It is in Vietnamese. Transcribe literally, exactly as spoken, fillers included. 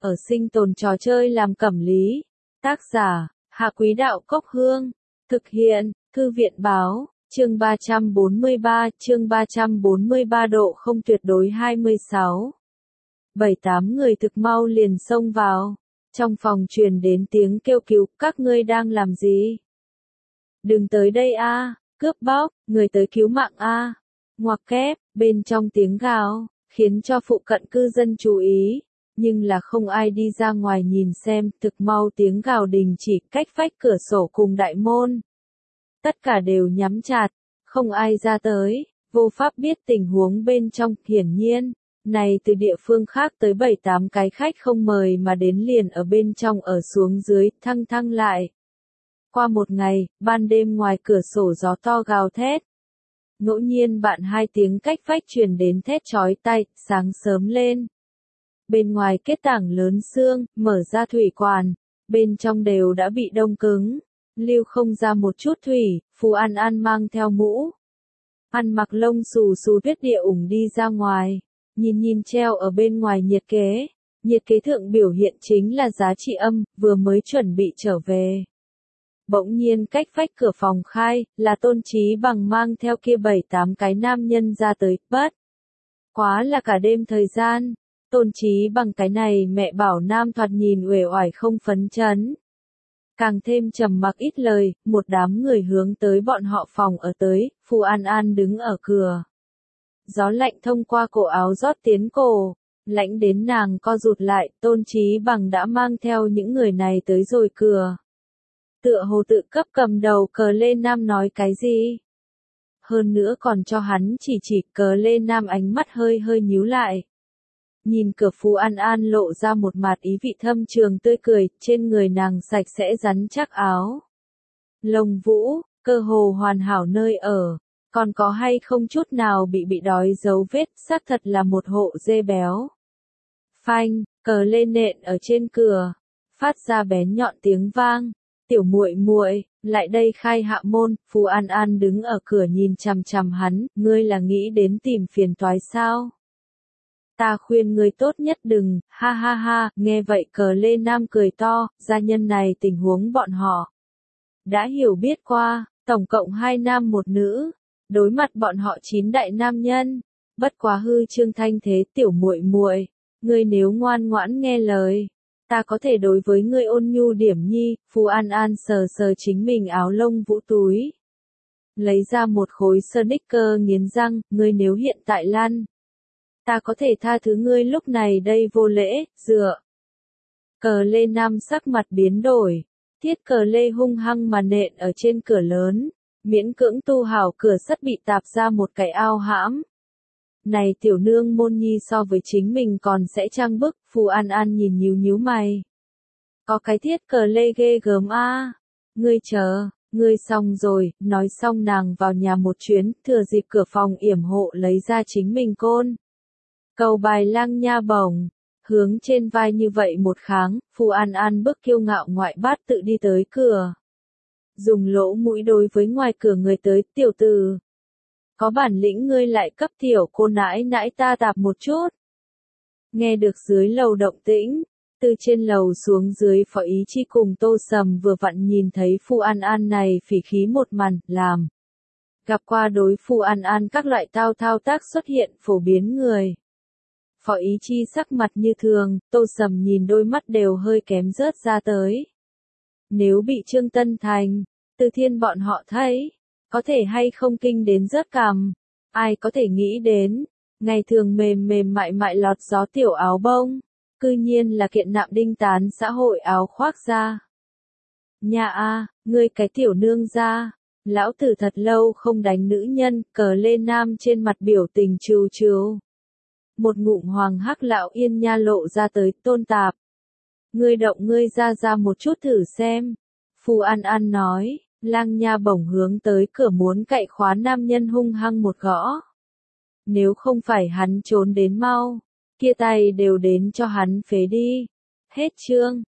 ở sinh tồn trò chơi làm cẩm lý. Tác giả, Hạ Quý Đạo Cốc Hương. Thực hiện, Thư viện Báo, chương ba trăm bốn mươi ba, chương ba trăm bốn mươi ba độ không tuyệt đối hai mươi sáu. Bảy tám người thực mau liền xông vào. Trong phòng truyền đến tiếng kêu cứu, các ngươi đang làm gì? Đừng tới đây a, cướp bóc, người tới cứu mạng a. Ngoặc kép, bên trong tiếng gào, khiến cho phụ cận cư dân chú ý, nhưng là không ai đi ra ngoài nhìn xem, thực mau tiếng gào đình chỉ, cách vách cửa sổ cùng đại môn. Tất cả đều nhắm chặt, không ai ra tới, vô pháp biết tình huống bên trong, hiển nhiên. Này từ địa phương khác tới bảy tám cái khách không mời mà đến liền ở bên trong ở xuống dưới, thăng thăng lại. Qua một ngày, ban đêm ngoài cửa sổ gió to gào thét. Ngẫu nhiên bạn hai tiếng cách vách truyền đến thét chói tai, sáng sớm lên. Bên ngoài kết tảng lớn sương, mở ra thủy quản, bên trong đều đã bị đông cứng, lưu không ra một chút thủy, Phù An An mang theo mũ. Ăn mặc lông xù xù tuyết địa ủng đi ra ngoài. Nhìn nhìn treo ở bên ngoài nhiệt kế, nhiệt kế thượng biểu hiện chính là giá trị âm, vừa mới chuẩn bị trở về. Bỗng nhiên cách vách cửa phòng khai, là Tôn Chí Bằng mang theo kia bảy tám cái nam nhân ra tới, bất. Quá là cả đêm thời gian, Tôn Chí Bằng cái này mẹ bảo nam thoạt nhìn uể oải không phấn chấn. Càng thêm trầm mặc ít lời, một đám người hướng tới bọn họ phòng ở tới, Phù An An đứng ở cửa. Gió lạnh thông qua cổ áo rót tiến cổ, lạnh đến nàng co rụt lại, Tôn Chí Bằng đã mang theo những người này tới rồi cửa. Tựa hồ tự cấp cầm đầu Cờ Lê Nam nói cái gì? Hơn nữa còn cho hắn chỉ chỉ, Cờ Lê Nam ánh mắt hơi hơi nhíu lại. Nhìn cửa Phù An An lộ ra một mặt ý vị thâm trường tươi cười, trên người nàng sạch sẽ rắn chắc áo. Lông vũ, cơ hồ hoàn hảo nơi ở. Còn có hay không chút nào bị bị đói dấu vết, xác thật là một hộ dê béo. Phanh, cờ lê nện ở trên cửa, phát ra bén nhọn tiếng vang. Tiểu muội muội, lại đây khai hạ môn. Phù An An đứng ở cửa nhìn chằm chằm hắn, ngươi là nghĩ đến tìm phiền toái sao? Ta khuyên ngươi tốt nhất đừng, ha ha ha, nghe vậy Cờ Lê Nam cười to, gia nhân này tình huống bọn họ đã hiểu biết qua, tổng cộng hai nam một nữ. Đối mặt bọn họ chín đại nam nhân, bất quá hư trương thanh thế, tiểu muội muội, ngươi nếu ngoan ngoãn nghe lời, ta có thể đối với ngươi ôn nhu điểm nhi. Phù An An sờ sờ chính mình áo lông vũ túi, lấy ra một khối sneaker nghiến răng, ngươi nếu hiện tại lăn, ta có thể tha thứ ngươi lúc này đây vô lễ, dựa. Cờ Lê Nam sắc mặt biến đổi, thiết cờ lê hung hăng mà nện ở trên cửa lớn. Miễn cưỡng tu hảo cửa sắt bị tạp ra một cái ao hãm. Này tiểu nương môn nhi so với chính mình còn sẽ trang bức, Phù An An nhìn nhíu nhíu mày. Có cái thiết cờ lê ghê gớm a, à. Ngươi chờ, ngươi xong rồi, nói xong nàng vào nhà một chuyến, thừa dịp cửa phòng yểm hộ lấy ra chính mình côn. Cầu bài lang nha bổng, hướng trên vai như vậy một kháng, Phù An An bước kiêu ngạo ngoại bát tự đi tới cửa. Dùng lỗ mũi đối với ngoài cửa người tới, tiểu tử. Có bản lĩnh ngươi lại cấp tiểu cô nãi nãi ta tạp một chút. Nghe được dưới lầu động tĩnh, từ trên lầu xuống dưới Phó Ý Chi cùng Tô Sầm vừa vặn nhìn thấy Phù An An này phỉ khí một màn, làm. Gặp qua đối Phù An An các loại thao thao tác xuất hiện phổ biến người. Phó Ý Chi sắc mặt như thường, Tô Sầm nhìn đôi mắt đều hơi kém rớt ra tới. Nếu bị Trương Tân Thành, Từ Thiên bọn họ thấy, có thể hay không kinh đến rớt cằm, ai có thể nghĩ đến, ngày thường mềm mềm mại mại lọt gió tiểu áo bông, cư nhiên là kiện nạm đinh tán xã hội áo khoác ra. Nhà a, ngươi cái tiểu nương ra, lão tử thật lâu không đánh nữ nhân, Cờ Lê Nam trên mặt biểu tình trừu trừu. Một ngụm hoàng hắc lão yên nha lộ ra tới, Tôn Tạp. Ngươi động ngươi ra ra một chút thử xem. Phù An An nói, lang nha bổng hướng tới cửa muốn cậy khóa nam nhân hung hăng một gõ. Nếu không phải hắn trốn đến mau, kia tay đều đến cho hắn phế đi. Hết chương.